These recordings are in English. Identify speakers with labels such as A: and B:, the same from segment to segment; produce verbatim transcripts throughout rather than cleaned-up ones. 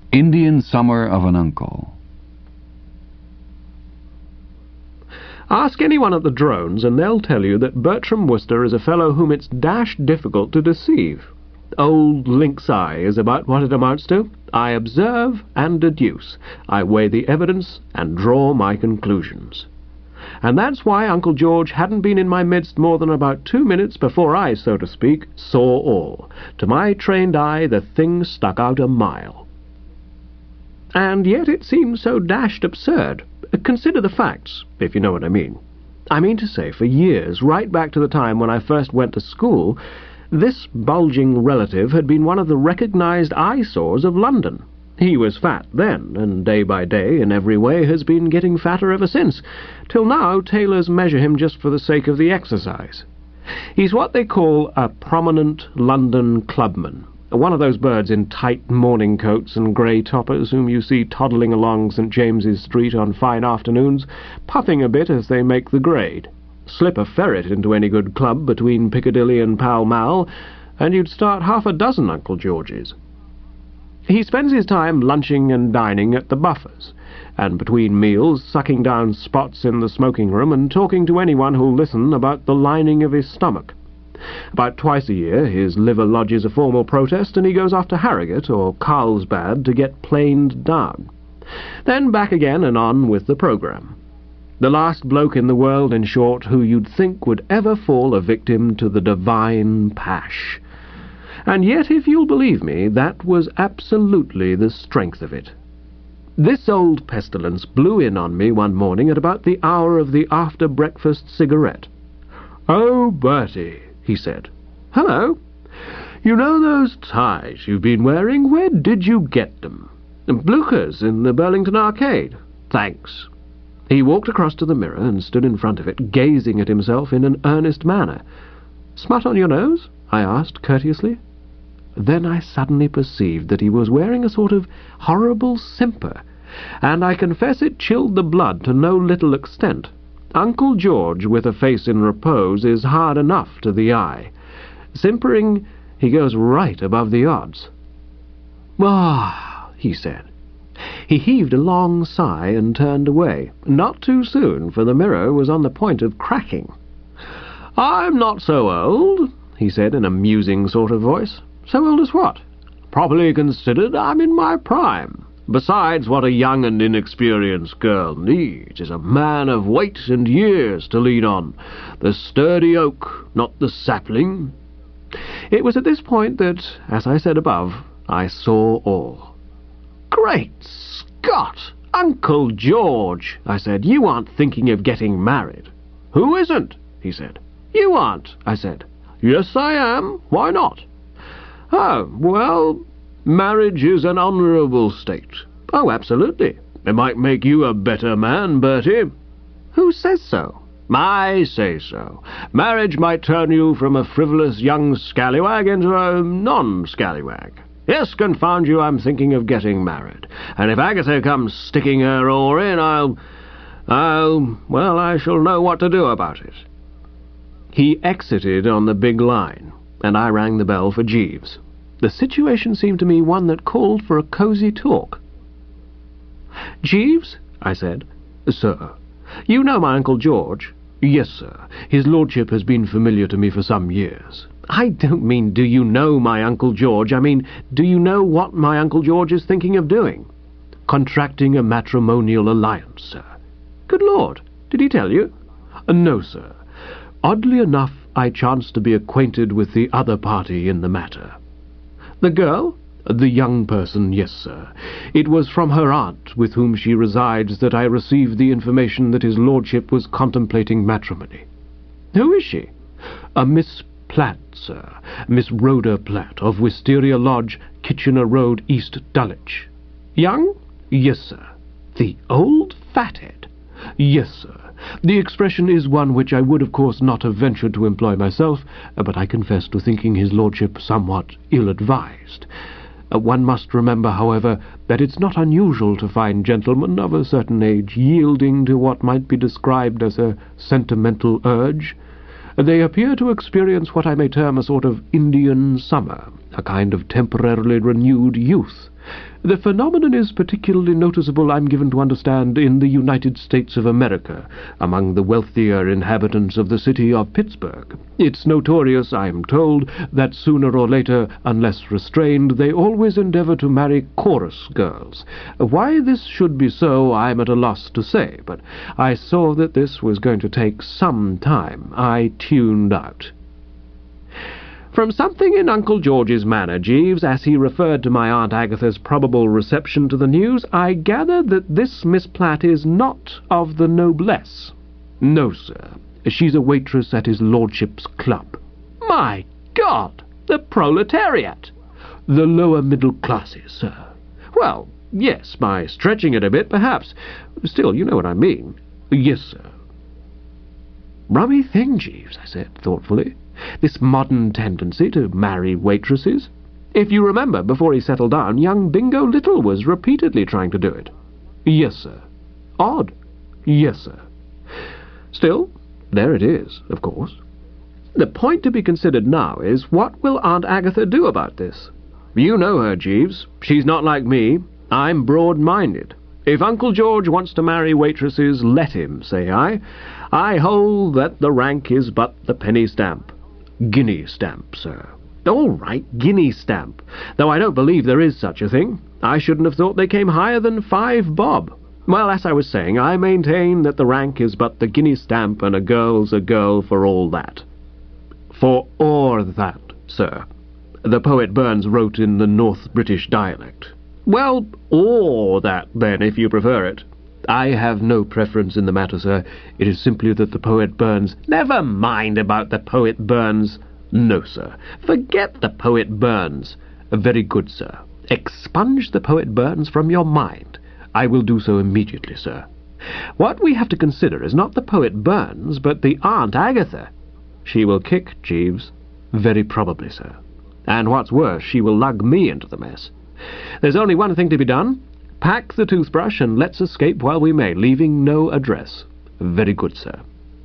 A: Indian Summer of an Uncle.
B: Ask anyone at the Drones and they'll tell you that Bertram Wooster is a fellow whom it's dashed difficult to deceive. Old lynx eye is about what it amounts to. I observe and deduce. I weigh the evidence and draw my conclusions. And that's why Uncle George hadn't been in my midst more than about two minutes before I, so to speak, saw all. To my trained eye, the thing stuck out a mile. And yet it seemed so dashed absurd. Consider the facts, if you know what I mean. I mean to say, for years, right back to the time when I first went to school, this bulging relative had been one of the recognized eyesores of London. He was fat then, and day by day, in every way, has been getting fatter ever since, till now tailors measure him just for the sake of the exercise. He's what they call a prominent London clubman, one of those birds in tight morning coats and grey toppers whom you see toddling along St James's Street on fine afternoons, puffing a bit as they make the grade. Slip a ferret into any good club between Piccadilly and Pall Mall, and you'd start half a dozen Uncle Georges. He spends his time lunching and dining at the Buffers, and between meals sucking down spots in the smoking room and talking to anyone who'll listen about the lining of his stomach. About twice a year his liver lodges a formal protest, and he goes off to Harrogate or Carlsbad to get planed down. Then back again and on with the programme. The last bloke in the world, in short, who you'd think would ever fall a victim to the divine pash. And yet, if you'll believe me, that was absolutely the strength of it. This old pestilence blew in on me one morning at about the hour of the after-breakfast cigarette. "Oh, Bertie," he said. "Hello. You know those ties you've been wearing? Where did you get them?" "Blucher's in the Burlington Arcade." "Thanks." He walked across to the mirror and stood in front of it, gazing at himself in an earnest manner. "Smut on your nose?" I asked courteously. Then I suddenly perceived that he was wearing a sort of horrible simper, and I confess it chilled the blood to no little extent. Uncle George, with a face in repose, is hard enough to the eye. Simpering, he goes right above the odds. "Ah," he said. He heaved a long sigh and turned away. Not too soon, for the mirror was on the point of cracking. "I'm not so old," he said in a musing sort of voice. "So old as what?" "Properly considered, I'm in my prime. Besides, what a young and inexperienced girl needs is a man of weight and years to lean on. The sturdy oak, not the sapling." It was at this point that, as I said above, I saw all. "Great Scott! Uncle George," I said, "you aren't thinking of getting married." "Who isn't?" he said. "You aren't," I said. "Yes, I am. Why not?" "Oh, well, marriage is an honourable state." "Oh, absolutely." "It might make you a better man, Bertie." "Who says so?" "I say so. Marriage might turn you from a frivolous young scallywag into a non-scallywag. Yes, confound you, I'm thinking of getting married. And if Agatha comes sticking her oar in, I'll... I'll... well, I shall know what to do about it." He exited on the big line, and I rang the bell for Jeeves. The situation seemed to me one that called for a cosy talk. "Jeeves," I said. "Sir." "You know my Uncle George?" "Yes, sir. His lordship has been familiar to me for some years." "I don't mean do you know my Uncle George. I mean, do you know what my Uncle George is thinking of doing?" "Contracting a matrimonial alliance, sir." "Good Lord! Did he tell you?" "No, sir. Oddly enough, I chanced to be acquainted with the other party in the matter." "The girl?" "The young person, yes, sir. It was from her aunt, with whom she resides, that I received the information that his lordship was contemplating matrimony." "Who is she?" "A Miss Platt, sir. Miss Rhoda Platt, of Wisteria Lodge, Kitchener Road, East Dulwich." "Young?" "Yes, sir." "The old fathead?" "Yes, sir. The expression is one which I would, of course, not have ventured to employ myself, but I confess to thinking his lordship somewhat ill-advised. Uh, one must remember, however, that it's not unusual to find gentlemen of a certain age yielding to what might be described as a sentimental urge. They appear to experience what I may term a sort of Indian summer, a kind of temporarily renewed youth. The phenomenon is particularly noticeable, I'm given to understand, in the United States of America, among the wealthier inhabitants of the city of Pittsburgh. It's notorious, I'm told, that sooner or later, unless restrained, they always endeavor to marry chorus girls. Why this should be so, I'm at a loss to say, but I saw that this was going to take some time. I tuned out. From something in Uncle George's manner, Jeeves, as he referred to my Aunt Agatha's probable reception to the news, I gather that this Miss Platt is not of the noblesse. No, sir. She's a waitress at his lordship's club. My God! The proletariat! The lower middle classes, sir. Well, yes, by stretching it a bit, perhaps. Still, you know what I mean. Yes, sir. Rummy thing, Jeeves, I said thoughtfully. This modern tendency to marry waitresses. If you remember, before he settled down, young Bingo Little was repeatedly trying to do it. Yes, sir. Odd. Yes, sir. Still, there it is, of course. The point to be considered now is, what will Aunt Agatha do about this? You know her, Jeeves. She's not like me. I'm broad-minded. If Uncle George wants to marry waitresses, let him, say I. I hold that the rank is but the penny stamp. Guinea stamp, sir. All right, guinea stamp. Though I don't believe there is such a thing. I shouldn't have thought they came higher than five bob. Well, as I was saying, I maintain that the rank is but the guinea stamp, and a girl's a girl for all that. For all that, sir. The poet Burns wrote in the North British dialect. Well, or that, then, if you prefer it. I have no preference in the matter, sir. It is simply that the poet Burns... Never mind about the poet Burns. No, sir. Forget the poet Burns. Very good, sir. Expunge the poet Burns from your mind. I will do so immediately, sir. What we have to consider is not the poet Burns, but the Aunt Agatha. She will kick, Jeeves. Very probably, sir. And what's worse, she will lug me into the mess. There's only one thing to be done. Pack the toothbrush and let's escape while we may, leaving no address. Very good, sir.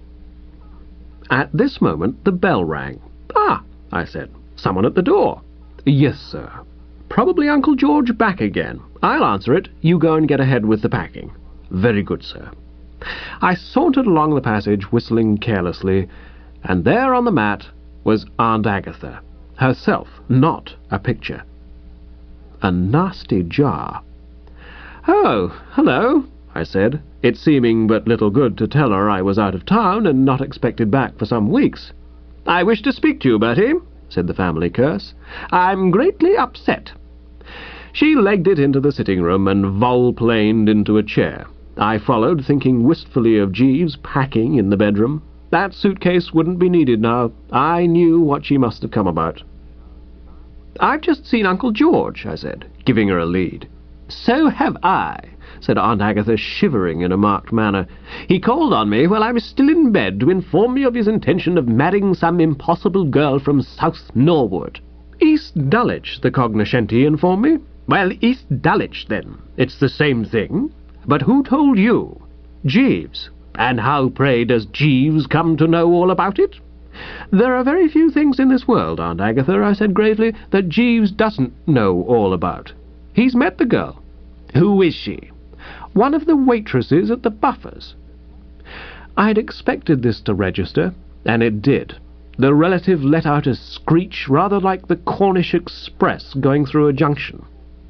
B: At this moment the bell rang. Ah, I said. Someone at the door. Yes, sir. Probably Uncle George back again. I'll answer it. You go and get ahead with the packing. Very good, sir. I sauntered along the passage, whistling carelessly, and there on the mat was Aunt Agatha. Herself, not a picture. A nasty jar. "Oh, hello," I said, it seeming but little good to tell her I was out of town and not expected back for some weeks. "I wish to speak to you, Bertie," said the family curse. "I'm greatly upset." She legged it into the sitting-room and vol-planed into a chair. I followed, thinking wistfully of Jeeves packing in the bedroom. That suitcase wouldn't be needed now. I knew what she must have come about. "I've just seen Uncle George," I said, giving her a lead. "So have I," said Aunt Agatha, shivering in a marked manner. "He called on me while I was still in bed to inform me of his intention of marrying some impossible girl from South Norwood." "East Dulwich, the cognoscenti informed me." "Well, East Dulwich, then. It's the same thing. But who told you?" "Jeeves." "And how, pray, does Jeeves come to know all about it?" "There are very few things in this world, Aunt Agatha," I said gravely, "that Jeeves doesn't know all about. He's met the girl." "Who is she?" "One of the waitresses at the Buffers." I'd expected this to register, and it did. The relative let out a screech rather like the Cornish Express going through a junction.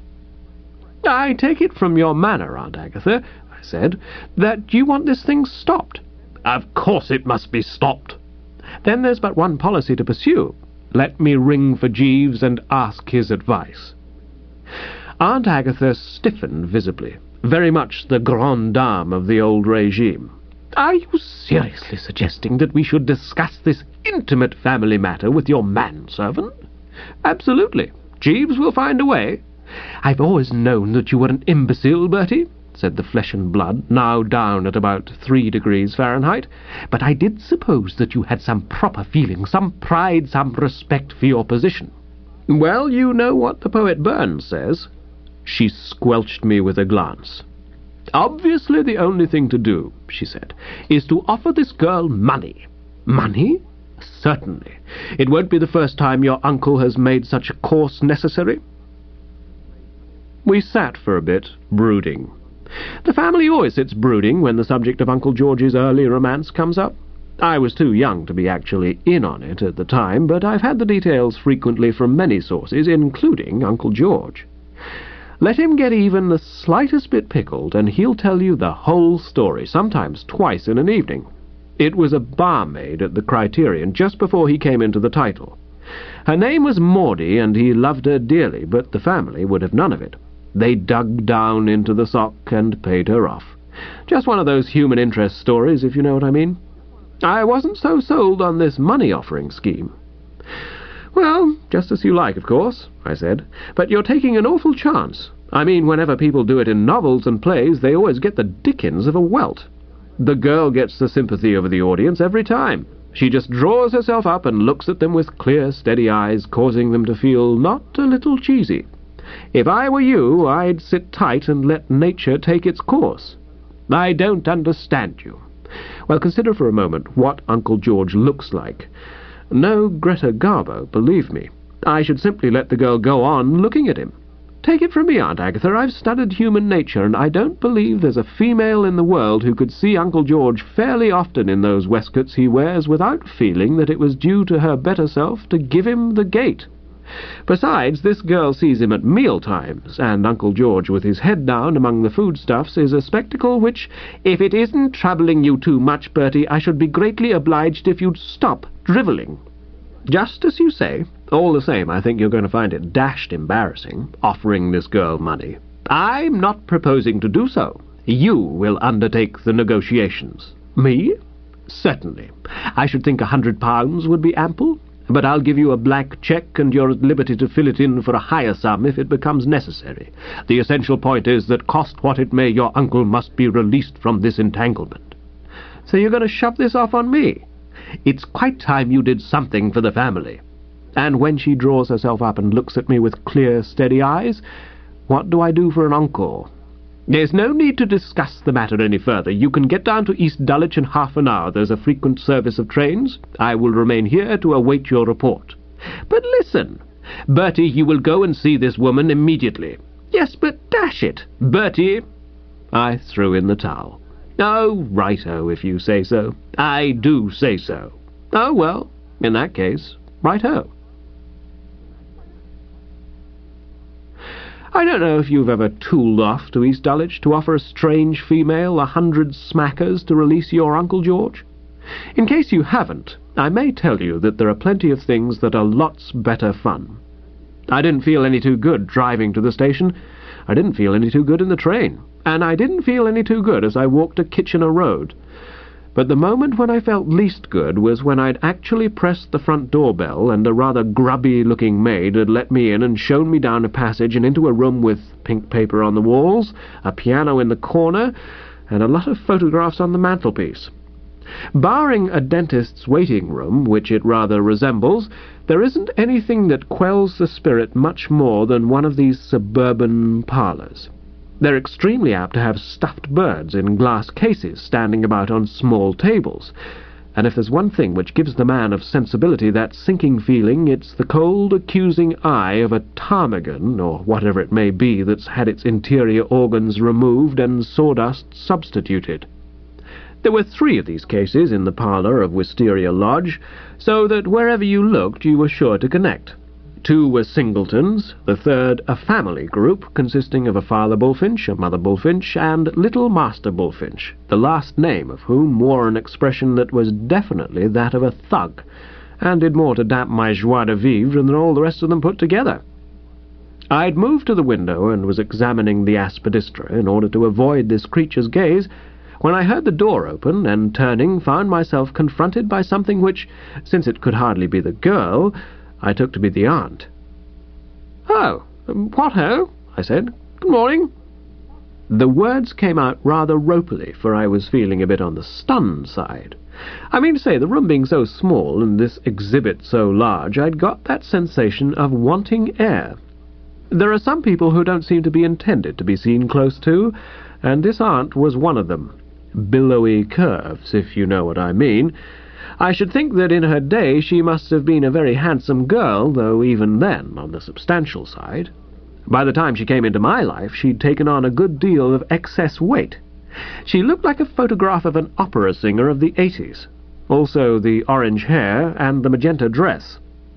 B: "I take it from your manner, Aunt Agatha," I said, "that you want this thing stopped." "Of course it must be stopped." "Then there's but one policy to pursue. Let me ring for Jeeves and ask his advice." Aunt Agatha stiffened visibly, very much the grande dame of the old regime. "Are you seriously suggesting that we should discuss this intimate family matter with your manservant?" "Absolutely. Jeeves will find a way." "I've always known that you were an imbecile, Bertie," said the flesh and blood, now down at about three degrees Fahrenheit, "but I did suppose that you had some proper feeling, some pride, some respect for your position." "Well, you know what the poet Burns says." She squelched me with a glance. "Obviously the only thing to do," she said, "is to offer this girl money." "Money?" Certainly. It won't be the first time your uncle has made such a course necessary. We sat for a bit, brooding. The family always sits brooding when the subject of Uncle George's early romance comes up. I was too young to be actually in on it at the time, but I've had the details frequently from many sources, including Uncle George. Let him get even the slightest bit pickled, and he'll tell you the whole story, sometimes twice in an evening. It was a barmaid at the Criterion just before he came into the title. Her name was Maudie, and he loved her dearly, but the family would have none of it. They dug down into the sock and paid her off. Just one of those human interest stories, if you know what I mean. I wasn't so sold on this money-offering scheme. Well, just as you like, of course, I said, but you're taking an awful chance. I mean, whenever people do it in novels and plays, they always get the dickens of a welt. The girl gets the sympathy over the audience every time. She just draws herself up and looks at them with clear, steady eyes, causing them to feel not a little cheesy. If I were you, I'd sit tight and let nature take its course. I don't understand you. Well, consider for a moment what Uncle George looks like. No Greta Garbo, believe me. I should simply let the girl go on looking at him. Take it from me, Aunt Agatha, I've studied human nature, and I don't believe there's a female in the world who could see Uncle George fairly often in those waistcoats he wears without feeling that it was due to her better self to give him the gate. Besides, this girl sees him at meal-times, and Uncle George with his head down among the foodstuffs is a spectacle which, if it isn't troubling you too much, Bertie, I should be greatly obliged if you'd stop drivelling. Just as you say. All the same, I think you're going to find it dashed embarrassing, offering this girl money. I'm not proposing to do so. You will undertake the negotiations. Me? Certainly. I should think a hundred pounds would be ample. But I'll give you a blank cheque, and you're at liberty to fill it in for a higher sum if it becomes necessary. The essential point is that, cost what it may, your uncle must be released from this entanglement. So you're going to shove this off on me? It's quite time you did something for the family. And when she draws herself up and looks at me with clear, steady eyes, what do I do for an encore? There's no need to discuss the matter any further. You can get down to East Dulwich in half an hour. There's a frequent service of trains. I will remain here to await your report. But listen, Bertie, you will go and see this woman immediately. Yes, but dash it, Bertie. I threw in the towel. Oh, righto, if you say so. I do say so. Oh, well, in that case, righto. I don't know if you've ever tooled off to East Dulwich to offer a strange female a hundred smackers to release your Uncle George. In case you haven't, I may tell you that there are plenty of things that are lots better fun. I didn't feel any too good driving to the station. I didn't feel any too good in the train. And I didn't feel any too good as I walked to Kitchener Road. But the moment when I felt least good was when I'd actually pressed the front doorbell, and a rather grubby-looking maid had let me in and shown me down a passage and into a room with pink paper on the walls, a piano in the corner, and a lot of photographs on the mantelpiece. Barring a dentist's waiting room, which it rather resembles, there isn't anything that quells the spirit much more than one of these suburban parlours. They're extremely apt to have stuffed birds in glass cases standing about on small tables, and if there's one thing which gives the man of sensibility that sinking feeling, it's the cold, accusing eye of a ptarmigan, or whatever it may be that's had its interior organs removed and sawdust substituted. There were three of these cases in the parlour of Wisteria Lodge, so that wherever you looked you were sure to connect. Two were singletons, the third a family group consisting of a father bullfinch, a mother bullfinch, and little master bullfinch, the last name of whom wore an expression that was definitely that of a thug, and did more to damp my joie de vivre than all the rest of them put together. I'd moved to the window and was examining the aspidistra in order to avoid this creature's gaze, when I heard the door open, and turning, found myself confronted by something which, since it could hardly be the girl, I took to be the aunt. "Oh, what ho?" I said. "Good morning." The words came out rather ropily, for I was feeling a bit on the stunned side. I mean to say, the room being so small and this exhibit so large, I'd got that sensation of wanting air. There are some people who don't seem to be intended to be seen close to, and this aunt was one of them. Billowy curves, if you know what I mean. I should think that in her day she must have been a very handsome girl, though even then on the substantial side. By the time she came into my life, she'd taken on a good deal of excess weight. She looked like a photograph of an opera singer of the eighties. Also the orange hair and the magenta dress.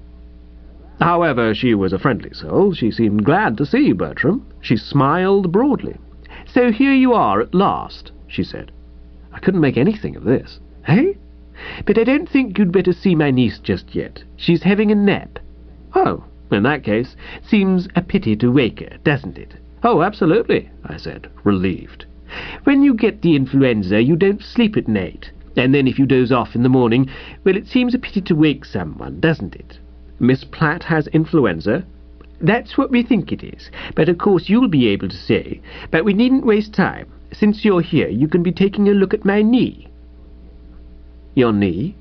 B: However, she was a friendly soul. She seemed glad to see Bertram. She smiled broadly. "So here you are at last," she said. I couldn't make anything of this. "Eh? But I don't think you'd better see my niece just yet. She's having a nap." "Oh, in that case, seems a pity to wake her, doesn't it?" "Oh, absolutely," I said, relieved. "When you get the influenza, you don't sleep at night. And then if you doze off in the morning, well, it seems a pity to wake someone, doesn't it?" "Miss Platt has influenza?" "That's what we think it is. But of course you'll be able to say. But we needn't waste time. Since you're here, you can be taking a look at my knee." "Your knee?"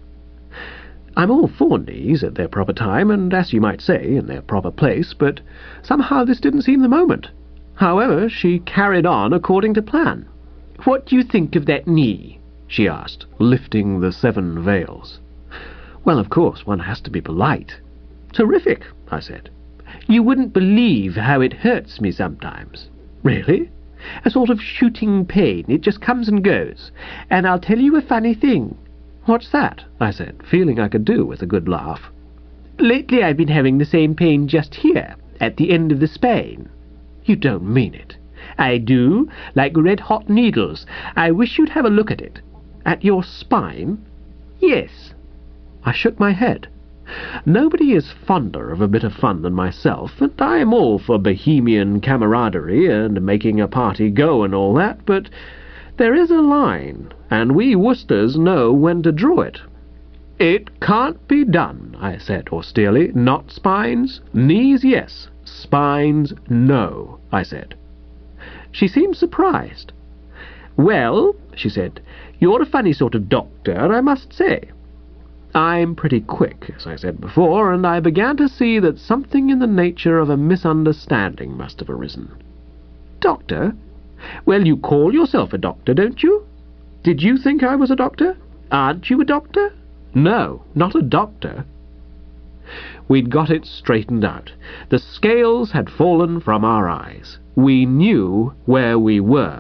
B: I'm all for knees at their proper time, and, as you might say, in their proper place, but somehow this didn't seem the moment. However, she carried on according to plan. "What do you think of that knee?" she asked, lifting the seven veils. Well, of course, one has to be polite. "Terrific," I said. "You wouldn't believe how it hurts me sometimes." "Really?" "A sort of shooting pain. It just comes and goes. And I'll tell you a funny thing." "What's that?" I said, feeling I could do with a good laugh. "Lately I've been having the same pain just here, at the end of the spine." "You don't mean it." "I do, like red-hot needles. I wish you'd have a look at it." "At your spine?" "Yes." I shook my head. Nobody is fonder of a bit of fun than myself, and I am all for bohemian camaraderie and making a party go and all that, but there is a line, and we Worcesters know when to draw it. "It can't be done," I said austerely. "Not spines. Knees, yes. Spines, no," I said. She seemed surprised. "Well," she said, "you're a funny sort of doctor, I must say." I'm pretty quick, as I said before, and I began to see that something in the nature of a misunderstanding must have arisen. "Doctor? Well, you call yourself a doctor, don't you? Did you think I was a doctor? Aren't you a doctor?" "No, not a doctor." We'd got it straightened out. The scales had fallen from our eyes. We knew where we were.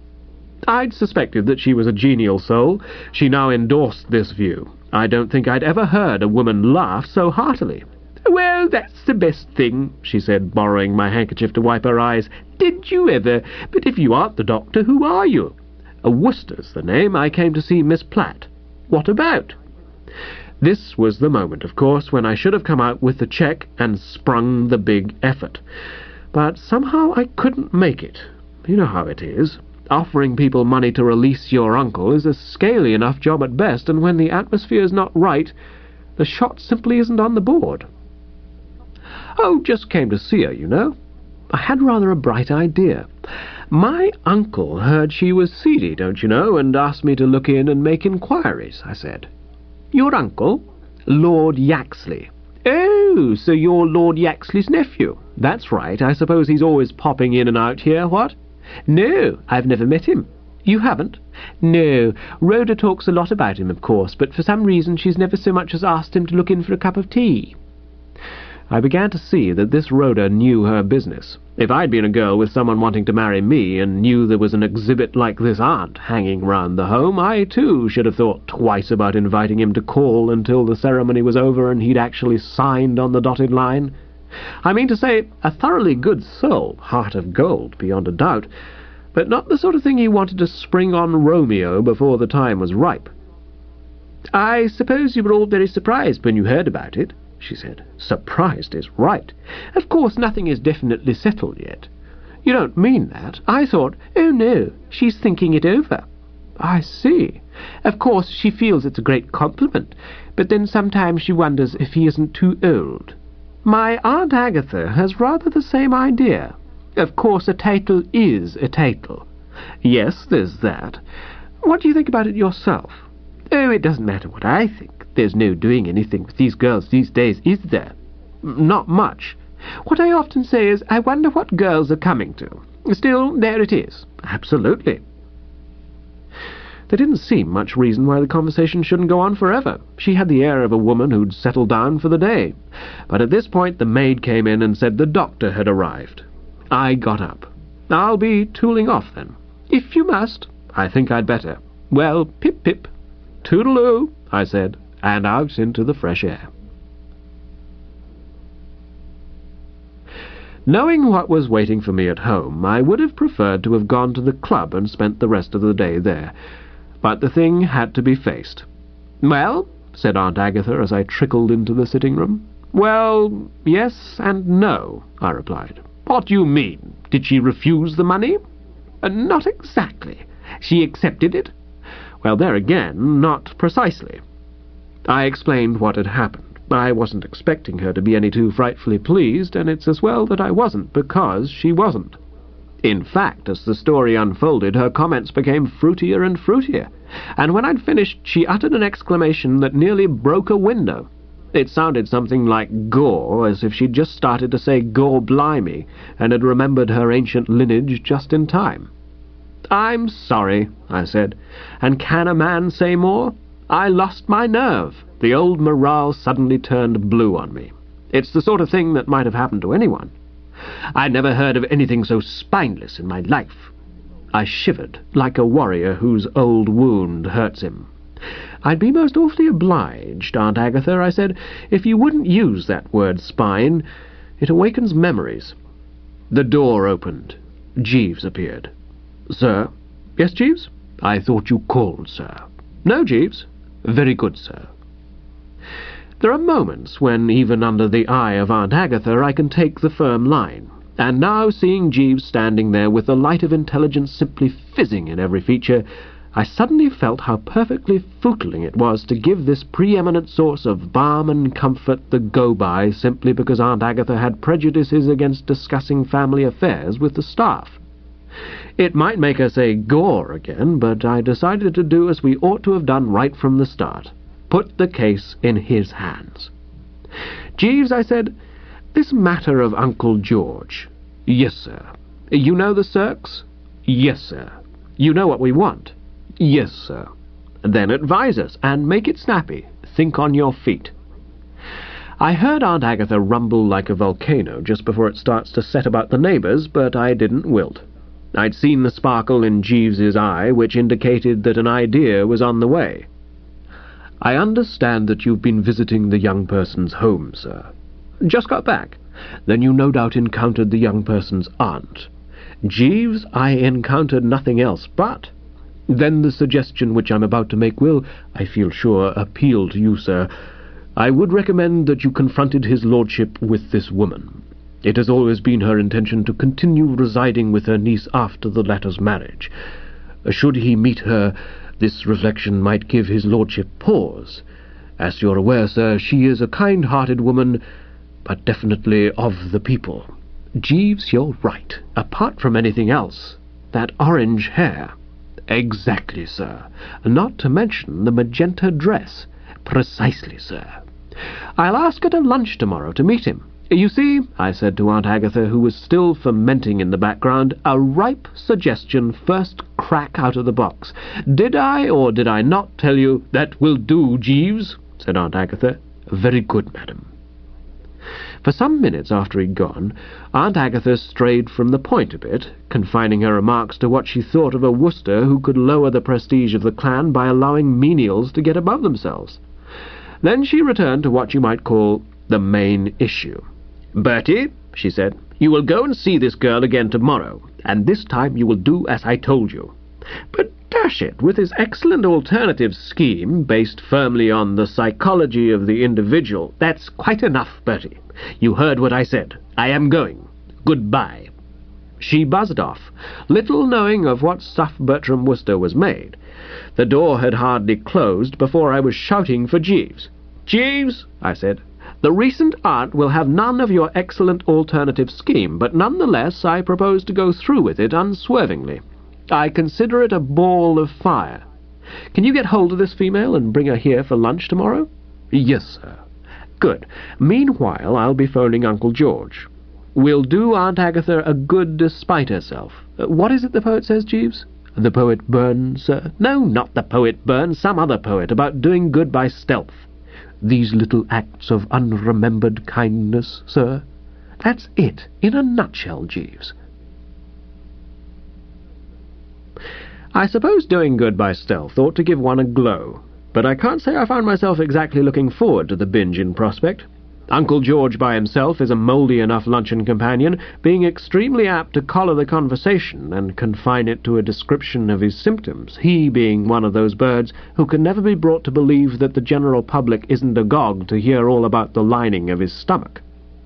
B: I'd suspected that she was a genial soul. She now endorsed this view. I don't think I'd ever heard a woman laugh so heartily. "Well, that's the best thing," she said, borrowing my handkerchief to wipe her eyes. "Did you ever? But if you aren't the doctor, who are you?" "A Worcester's the name. I came to see Miss Platt." "What about?" This was the moment, of course, when I should have come out with the cheque and sprung the big effort. But somehow I couldn't make it. You know how it is. Offering people money to release your uncle is a scaly enough job at best, and when the atmosphere's not right, the shot simply isn't on the board. "Oh, just came to see her, you know." I had rather a bright idea. "My uncle heard she was seedy, don't you know, and asked me to look in and make inquiries," I said. "Your uncle?" "Lord Yaxley." "Oh, so you're Lord Yaxley's nephew." "That's right. I suppose he's always popping in and out here, what?" "No, I've never met him." "You haven't?" "No. Rhoda talks a lot about him, of course, but for some reason she's never so much as asked him to look in for a cup of tea." I began to see that this Rhoda knew her business. If I'd been a girl with someone wanting to marry me and knew there was an exhibit like this aunt hanging round the home, I too should have thought twice about inviting him to call until the ceremony was over and he'd actually signed on the dotted line. I mean to say, a thoroughly good soul, heart of gold beyond a doubt, but not the sort of thing he wanted to spring on Romeo before the time was ripe. "I suppose you were all very surprised when you heard about it," she said. "Surprised is right. Of course nothing is definitely settled yet." "You don't mean that?" I thought, "Oh no, she's thinking it over." "I see. Of course she feels it's a great compliment, but then sometimes she wonders if he isn't too old. My Aunt Agatha has rather the same idea. Of course a title is a title." "Yes, there's that. What do you think about it yourself?" "Oh, it doesn't matter what I think. There's no doing anything with these girls these days, is there?" "Not much. What I often say is, I wonder what girls are coming to. Still, there it is." "Absolutely." There didn't seem much reason why the conversation shouldn't go on forever. She had the air of a woman who'd settled down for the day. But at this point the maid came in and said the doctor had arrived. I got up. "I'll be tooling off then." "If you must." "I think I'd better." "Well, pip-pip." "Toodaloo," I said, and out into the fresh air. Knowing what was waiting for me at home, I would have preferred to have gone to the club and spent the rest of the day there. But the thing had to be faced. "Well," said Aunt Agatha as I trickled into the sitting-room. "Well, yes and no," I replied. "What do you mean? Did she refuse the money?" Uh, "Not exactly. She accepted it." "Well, there again, not precisely." I explained what had happened. I wasn't expecting her to be any too frightfully pleased, and it's as well that I wasn't, because she wasn't. In fact, as the story unfolded, her comments became fruitier and fruitier, and when I'd finished, she uttered an exclamation that nearly broke a window. It sounded something like gore, as if she'd just started to say "Gore blimey," and had remembered her ancient lineage just in time. "I'm sorry," I said, "and can a man say more? I lost my nerve. The old morale suddenly turned blue on me. It's the sort of thing that might have happened to anyone. I'd never heard of anything so spineless in my life. I shivered, like a warrior whose old wound hurts him. "I'd be most awfully obliged, Aunt Agatha," I said, "if you wouldn't use that word spine. It awakens memories." The door opened. Jeeves appeared. "Sir?" "Yes, Jeeves?" "I thought you called, sir." "No, Jeeves." "Very good, sir." There are moments when, even under the eye of Aunt Agatha, I can take the firm line, and now, seeing Jeeves standing there with the light of intelligence simply fizzing in every feature, I suddenly felt how perfectly footling it was to give this preeminent source of balm and comfort the go-by simply because Aunt Agatha had prejudices against discussing family affairs with the staff. It might make her say "gore" again, but I decided to do as we ought to have done right from the start. Put the case in his hands. "Jeeves," I said, "this matter of Uncle George." "Yes, sir." "You know the circs?" "Yes, sir." "You know what we want?" "Yes, sir." "Then advise us, and make it snappy. Think on your feet." I heard Aunt Agatha rumble like a volcano just before it starts to set about the neighbours, but I didn't wilt. I'd seen the sparkle in Jeeves's eye, which indicated that an idea was on the way. "I understand that you've been visiting the young person's home, sir." "Just got back." "Then you no doubt encountered the young person's aunt." "Jeeves, I encountered nothing else but." "Then the suggestion which I'm about to make will, I feel sure, appeal to you, sir. I would recommend that you confronted his lordship with this woman. It has always been her intention to continue residing with her niece after the latter's marriage. Should he meet her, this reflection might give his lordship pause. As you're aware, sir, she is a kind-hearted woman, but definitely of the people. Jeeves, you're right. Apart from anything else, that orange hair." "Exactly, sir. Not to mention the magenta dress." "Precisely, sir." "I'll ask her to lunch tomorrow to meet him. You see," I said to Aunt Agatha, who was still fermenting in the background, "a ripe suggestion first crack out of the box. Did I or did I not tell you—" "That will do, Jeeves," said Aunt Agatha. "Very good, madam." For some minutes after he'd gone, Aunt Agatha strayed from the point a bit, confining her remarks to what she thought of a Wooster who could lower the prestige of the clan by allowing menials to get above themselves. Then she returned to what you might call the main issue. "Bertie," she said, "you will go and see this girl again tomorrow, and this time you will do as I told you. But dash it, with his excellent alternative scheme, based firmly on the psychology of the individual—" "That's quite enough, Bertie. You heard what I said. I am going. Goodbye." She buzzed off, little knowing of what stuff Bertram Wooster was made. The door had hardly closed before I was shouting for Jeeves. "Jeeves," I said, "the recent aunt will have none of your excellent alternative scheme, but nonetheless I propose to go through with it unswervingly. I consider it a ball of fire. Can you get hold of this female and bring her here for lunch tomorrow?" "Yes, sir." "Good. Meanwhile, I'll be phoning Uncle George. We'll do Aunt Agatha a good despite herself. What is it the poet says, Jeeves? The poet Burns, sir? No, not the poet Burns, some other poet, about doing good by stealth. These little acts of unremembered kindness, sir. That's it, in a nutshell, Jeeves. I suppose doing good by stealth ought to give one a glow, but I can't say I found myself exactly looking forward to the binge in prospect. Uncle George by himself is a mouldy enough luncheon companion, being extremely apt to collar the conversation and confine it to a description of his symptoms, he being one of those birds who can never be brought to believe that the general public isn't agog to hear all about the lining of his stomach.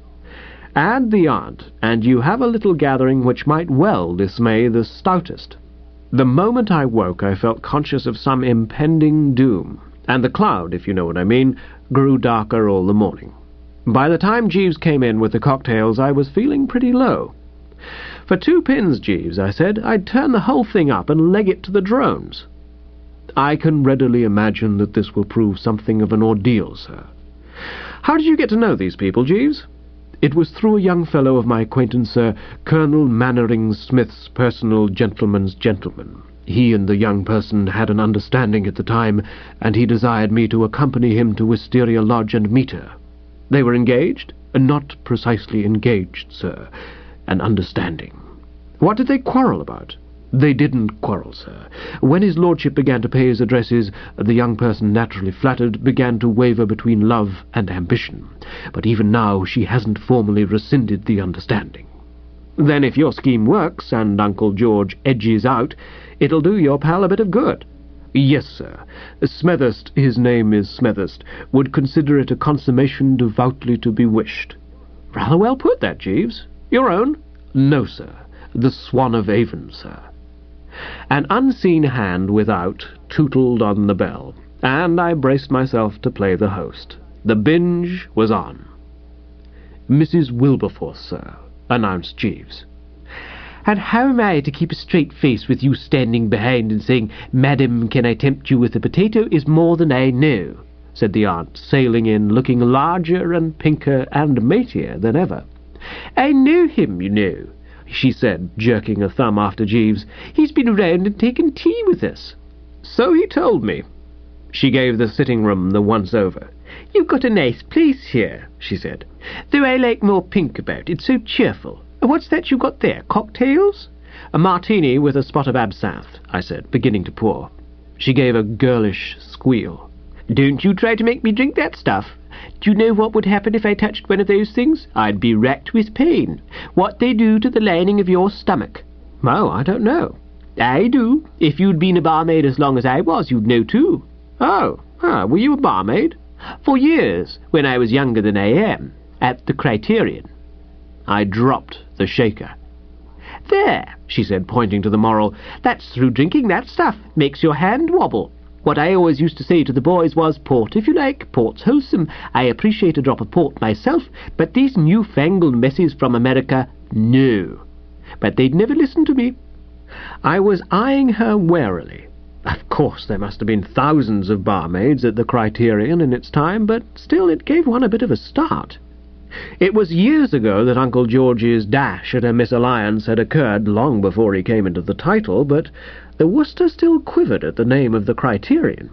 B: Add the aunt, and you have a little gathering which might well dismay the stoutest. The moment I woke I felt conscious of some impending doom, and the cloud, if you know what I mean, grew darker all the morning. By the time Jeeves came in with the cocktails, I was feeling pretty low. "For two pins, Jeeves," I said, "I'd turn the whole thing up and leg it to the drones." "I can readily imagine that this will prove something of an ordeal, sir." "How did you get to know these people, Jeeves?" "It was through a young fellow of my acquaintance, sir, Colonel Mannering Smith's personal gentleman's gentleman. He and the young person had an understanding at the time, and he desired me to accompany him to Wisteria Lodge and meet her. They were engaged? Not precisely engaged, sir. An understanding." "What did they quarrel about?" "They didn't quarrel, sir. When his lordship began to pay his addresses, the young person, naturally flattered, began to waver between love and ambition. But even now she hasn't formally rescinded the understanding." "Then if your scheme works, and Uncle George edges out, it'll do your pal a bit of good." "Yes, sir. Smethurst, his name is Smethurst, would consider it a consummation devoutly to be wished." "Rather well put, that, Jeeves. Your own?" "No, sir. The Swan of Avon, sir." An unseen hand without tootled on the bell, and I braced myself to play the host. The binge was on. "Missus Wilberforce, sir," announced Jeeves. "And how am I to keep a straight face with you standing behind and saying, 'Madam, can I tempt you with a potato?' is more than I know," said the aunt, sailing in, looking larger and pinker and matier than ever. "I know him, you know," she said, jerking a thumb after Jeeves. "He's been round and taken tea with us." "So he told me." She gave the sitting-room the once-over. "You've got a nice place here," she said, "though I like more pink about it, so cheerful. What's that you've got there, cocktails?" "A martini with a spot of absinthe," I said, beginning to pour. She gave a girlish squeal. "Don't you try to make me drink that stuff. Do you know what would happen if I touched one of those things? I'd be racked with pain. What they do to the lining of your stomach." "Oh, I don't know." "I do. If you'd been a barmaid as long as I was, you'd know too." "Oh, ah, were you a barmaid?" "For years, when I was younger than I am, at the Criterion." I dropped the shaker. "There," she said, pointing to the moral, "that's through drinking that stuff. Makes your hand wobble. What I always used to say to the boys was, port if you like, port's wholesome. I appreciate a drop of port myself, but these newfangled messes from America, no." But they'd never listen to me. I was eyeing her warily. Of course there must have been thousands of barmaids at the Criterion in its time, but still it gave one a bit of a start. It was years ago that Uncle George's dash at a misalliance had occurred, long before he came into the title, but the Worcester still quivered at the name of the Criterion.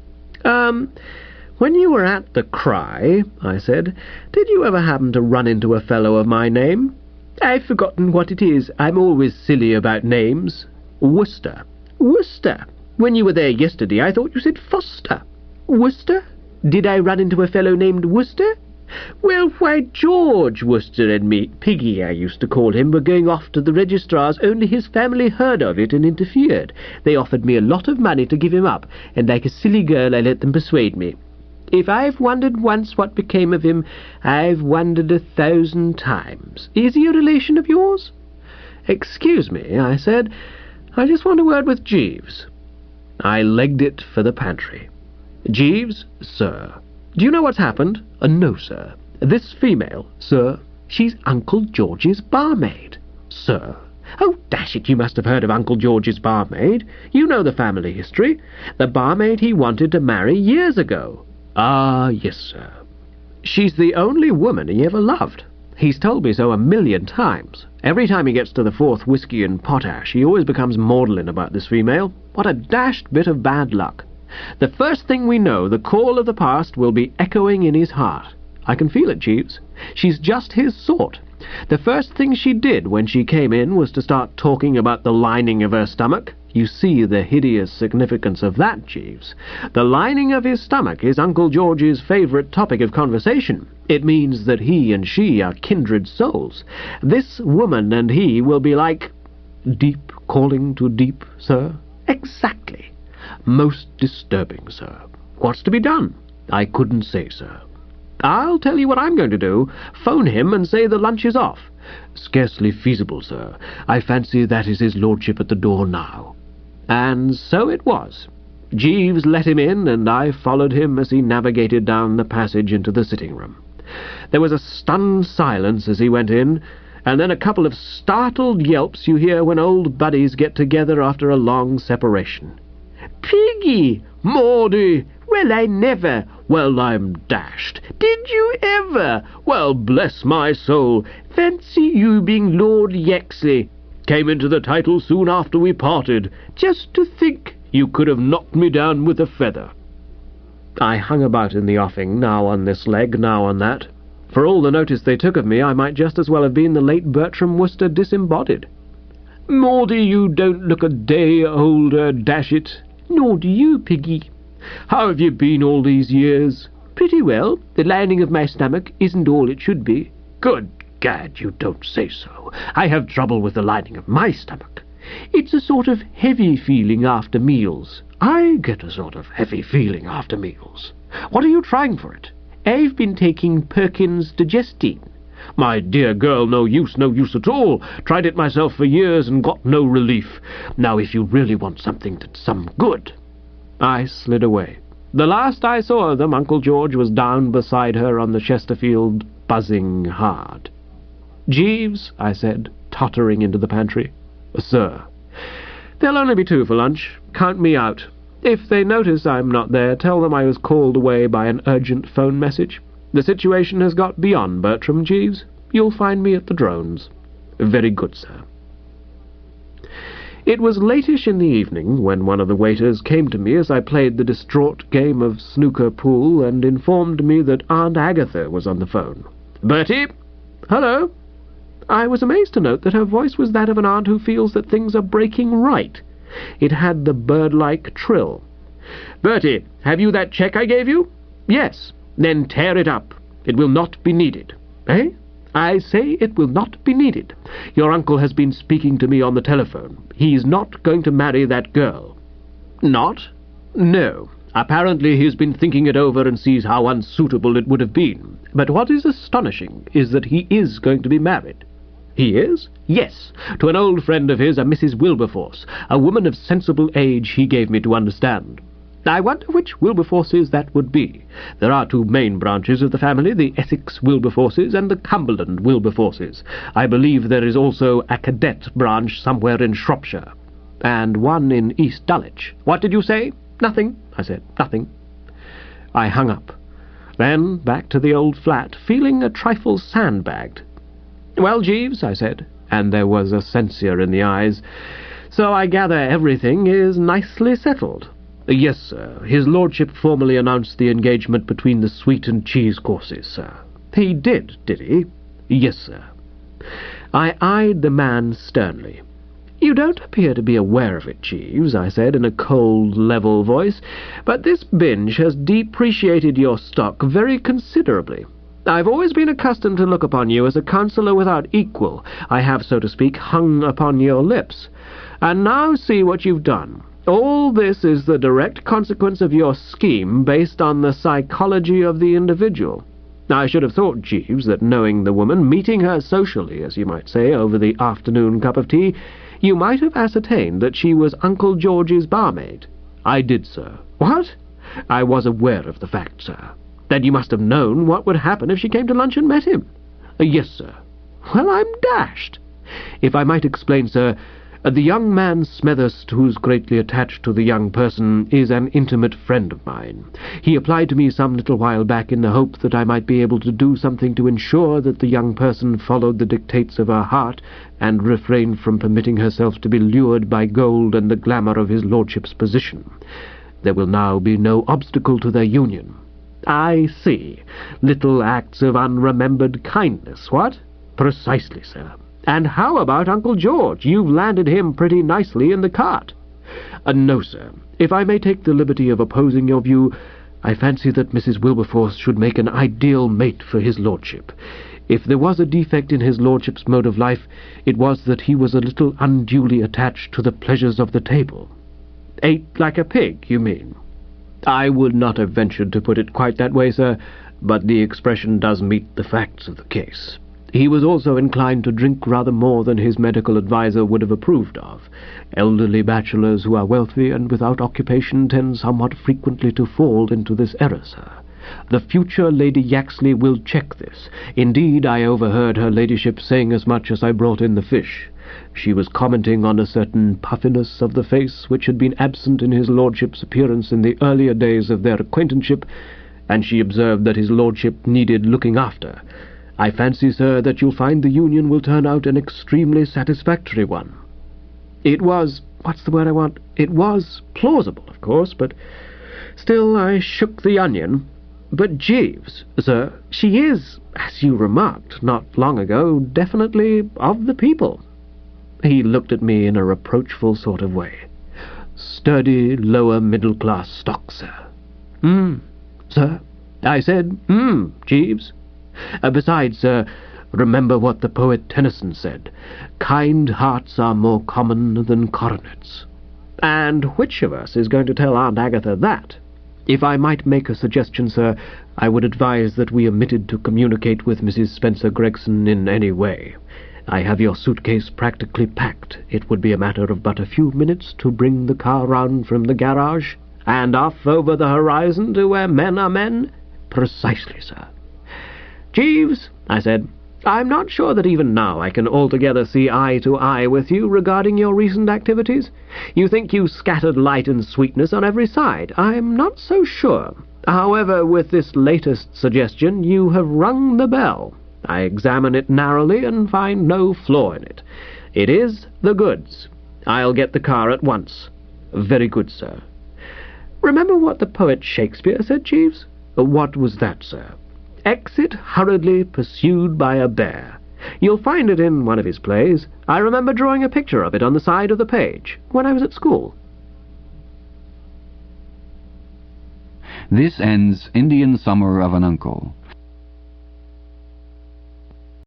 B: Um, when you were at the Cry," I said, "did you ever happen to run into a fellow of my name?" "I've forgotten what it is. I'm always silly about names." "Worcester." "Worcester. When you were there yesterday, I thought you said Foster." "Worcester? Did I run into a fellow named Worcester?" "Well, why, George Worcester and me, Piggy I used to call him, were going off to the registrar's, only his family heard of it and interfered. They offered me a lot of money to give him up, and like a silly girl I let them persuade me. If I've wondered once what became of him, I've wondered a thousand times. Is he a relation of yours?" "Excuse me," I said, "I just want a word with Jeeves." I legged it for the pantry. "Jeeves, sir. Do you know what's happened?" Uh, "No, sir." "This female, sir, she's Uncle George's barmaid." "Sir?" "Oh, dash it, you must have heard of Uncle George's barmaid. You know the family history. The barmaid he wanted to marry years ago." "Ah, yes, sir." "She's the only woman he ever loved. He's told me so a million times. Every time he gets to the fourth whiskey and potash, he always becomes maudlin about this female. What a dashed bit of bad luck. The first thing we know, the call of the past will be echoing in his heart. I can feel it, Jeeves. She's just his sort. The first thing she did when she came in was to start talking about the lining of her stomach. You see the hideous significance of that, Jeeves. The lining of his stomach is Uncle George's favourite topic of conversation. It means that he and she are kindred souls. This woman and he will be like... Deep calling to deep, sir? Exactly. Most disturbing, sir. What's to be done? I couldn't say, sir. I'll tell you what I'm going to do. Phone him and say the lunch is off. Scarcely feasible, sir. I fancy that is his lordship at the door now. And so it was. Jeeves let him in, and I followed him as he navigated down the passage into the sitting-room. There was a stunned silence as he went in, and then a couple of startled yelps you hear when old buddies get together after a long separation. Piggy! Maudie! Well, I never! Well, I'm dashed! Did you ever? Well, bless my soul! Fancy you being Lord Yaxley! Came into the title soon after we parted. Just to think, you could have knocked me down with a feather. I hung about in the offing, now on this leg, now on that. For all the notice they took of me, I might just as well have been the late Bertram Wooster disembodied. Maudie, you don't look a day older, dash it. Nor do you, Piggy. How have you been all these years? Pretty well. The lining of my stomach isn't all it should be. Good gad, you don't say so. I have trouble with the lining of my stomach. It's a sort of heavy feeling after meals. I get a sort of heavy feeling after meals. What are you trying for it? I've been taking Perkins Digestine. My dear girl, no use, no use at all. Tried it myself for years and got no relief. Now, if you really want something that's some good... I slid away. The last I saw of them, Uncle George was down beside her on the Chesterfield, buzzing hard. Jeeves, I said, tottering into the pantry. Sir. There'll only be two for lunch. Count me out. If they notice I'm not there, tell them I was called away by an urgent phone message. The situation has got beyond Bertram, Jeeves. You'll find me at the Drones. Very good, sir. It was latish in the evening when one of the waiters came to me as I played the distraught game of snooker pool and informed me that Aunt Agatha was on the phone. Bertie? Hello? I was amazed to note that her voice was that of an aunt who feels that things are breaking right. It had the bird-like trill. Bertie, have you that cheque I gave you? Yes. Then tear it up. It will not be needed. Eh? I say it will not be needed. Your uncle has been speaking to me on the telephone. He's not going to marry that girl. Not? No. Apparently he's been thinking it over and sees how unsuitable it would have been. But what is astonishing is that he is going to be married. He is? Yes, to an old friend of his, a Missus Wilberforce, a woman of sensible age, he gave me to understand. I wonder which Wilberforces that would be. There are two main branches of the family, the Essex Wilberforces and the Cumberland Wilberforces. I believe there is also a cadet branch somewhere in Shropshire, and one in East Dulwich. What did you say? Nothing, I said, nothing. I hung up. Then back to the old flat, feeling a trifle sandbagged. Well, Jeeves, I said, and there was a censure in the eyes, so I gather everything is nicely settled. Yes, sir. His lordship formally announced the engagement between the sweet and cheese courses, sir. He did, did he? Yes, sir. I eyed the man sternly. You don't appear to be aware of it, Jeeves, I said in a cold, level voice, but this binge has depreciated your stock very considerably. I've always been accustomed to look upon you as a counsellor without equal. I have, so to speak, hung upon your lips. And now see what you've done. All this is the direct consequence of your scheme based on the psychology of the individual. I should have thought, Jeeves, that knowing the woman, meeting her socially, as you might say, over the afternoon cup of tea, you might have ascertained that she was Uncle George's barmaid. I did, sir. What? I was aware of the fact, sir. Then you must have known what would happen if she came to lunch and met him. Uh, yes, sir. Well, I'm dashed. If I might explain, sir, The young man Smethurst, who's greatly attached to the young person, is an intimate friend of mine. He applied to me some little while back in the hope that I might be able to do something to ensure that the young person followed the dictates of her heart and refrained from permitting herself to be lured by gold and the glamour of his lordship's position. There will now be no obstacle to their union. I see. Little acts of unremembered kindness, what? Precisely, sir. And how about Uncle George? You've landed him pretty nicely in the cart. Uh, no, sir. If I may take the liberty of opposing your view, I fancy that Missus Wilberforce should make an ideal mate for his lordship. If there was a defect in his lordship's mode of life, it was that he was a little unduly attached to the pleasures of the table. Ate like a pig, you mean? I would not have ventured to put it quite that way, sir, but the expression does meet the facts of the case. He was also inclined to drink rather more than his medical adviser would have approved of. Elderly bachelors who are wealthy and without occupation tend somewhat frequently to fall into this error, sir. The future Lady Yaxley will check this. Indeed, I overheard her ladyship saying as much as I brought in the fish. She was commenting on a certain puffiness of the face which had been absent in his lordship's appearance in the earlier days of their acquaintanceship, and she observed that his lordship needed looking after. I fancy, sir, that you'll find the union will turn out an extremely satisfactory one. It was, what's the word I want? It was plausible, of course, but still I shook the onion. But Jeeves, sir, she is, as you remarked not long ago, definitely of the people. He looked at me in a reproachful sort of way. Sturdy, lower-middle-class stock, sir. Hmm, sir. I said, hmm, Jeeves. Uh, besides, sir, remember what the poet Tennyson said, kind hearts are more common than coronets. And which of us is going to tell Aunt Agatha that? If I might make a suggestion, sir, I would advise that we omitted to communicate with Missus Spencer Gregson in any way. I have your suitcase practically packed. It would be a matter of but a few minutes to bring the car round from the garage, and off over the horizon to where men are men. Precisely, sir. Jeeves, I said, I'm not sure that even now I can altogether see eye to eye with you regarding your recent activities. You think you scattered light and sweetness on every side. I'm not so sure. However, with this latest suggestion, you have rung the bell. I examine it narrowly and find no flaw in it. It is the goods. I'll get the car at once. Very good, sir. Remember what the poet Shakespeare said, Jeeves? What was that, sir? Exit hurriedly pursued by a bear. You'll find it in one of his plays. I remember drawing a picture of it on the side of the page when I was at school.
A: This ends Indian Summer of an Uncle.